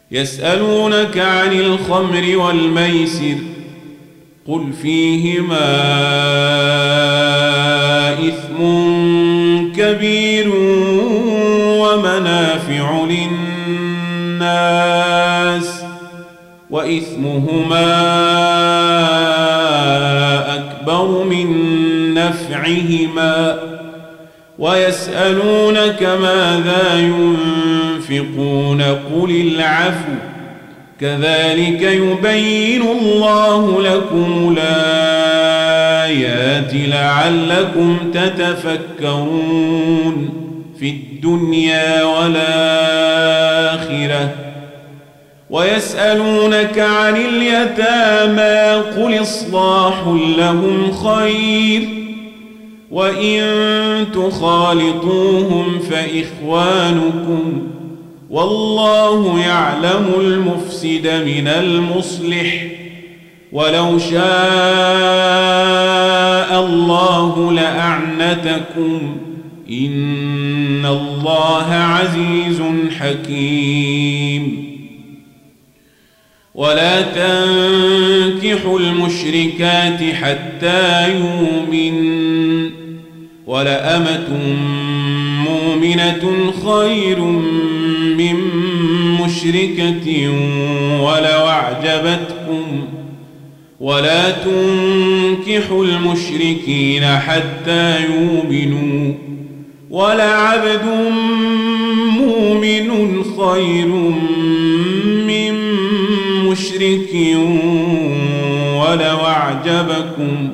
يسألونك عن الخمر والميسر قل فيهما إثم كبير ومنافع للناس وإثمهما أكبر من نفعهما ويسألونك ماذا ينفقون قل العفو كذلك يبين الله لكم الآيات لعلكم تتفكرون في الدنيا والآخرة ويسألونك عن اليتامى قل إصلاح لهم خير وإن تخالطوهم فإخوانكم والله يعلم المفسد من المصلح ولو شاء الله لأعنتكم إن الله عزيز حكيم ولا تنكحوا المشركات حتى يؤمنوا ولأمة مؤمنة خير من مشركة ولو أعجبتكم ولا تنكحوا المشركين حتى يؤمنوا ولعبد مؤمن خير من مشرك ولو أعجبكم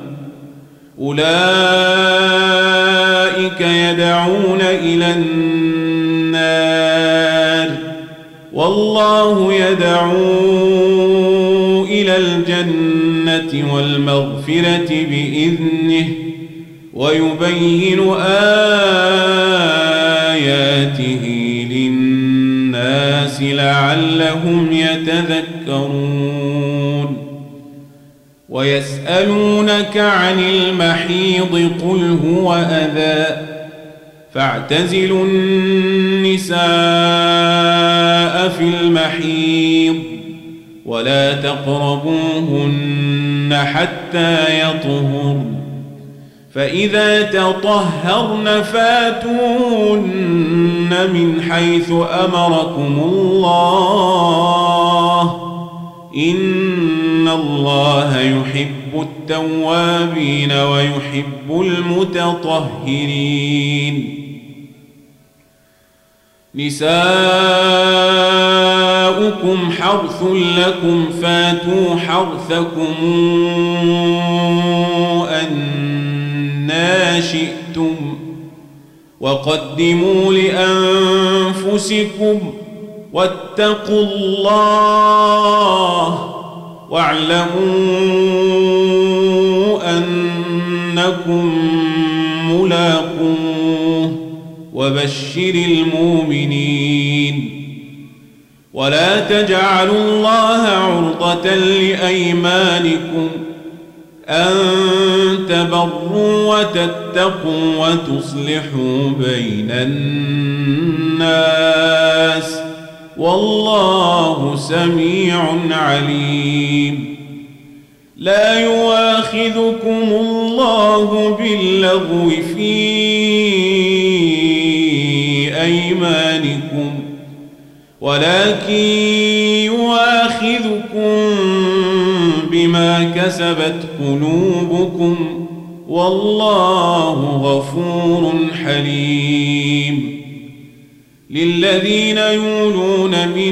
أولئك يدعون إلى النار والله يدعو إلى الجنة والمغفرة بإذنه ويبين آياته للناس لعلهم يتذكرون ويسألونك عن المحيض قل هو أذى فاعتزلوا النساء في المحيض ولا تقربوهن حتى يطهرن فإذا تطهرن فاتوهن من حيث أمركم الله إن الله يحب التوابين ويحب المتطهرين نساؤكم حرث لكم فاتوا حرثكم أنى شئتم وقدموا لأنفسكم واتقوا الله واعلموا أنكم ملاقوه وبشر المؤمنين ولا تجعلوا الله عرضة لأيمانكم أن تبروا وتتقوا وتصلحوا بين الناس والله سميع عليم لا يؤاخذكم الله باللغو في أيمانكم ولكن يؤاخذكم بما كسبت قلوبكم والله غفور حليم للذين يولون من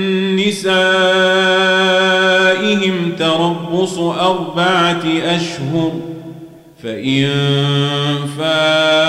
نسائهم تربص 4 أشهر فإن فاءوا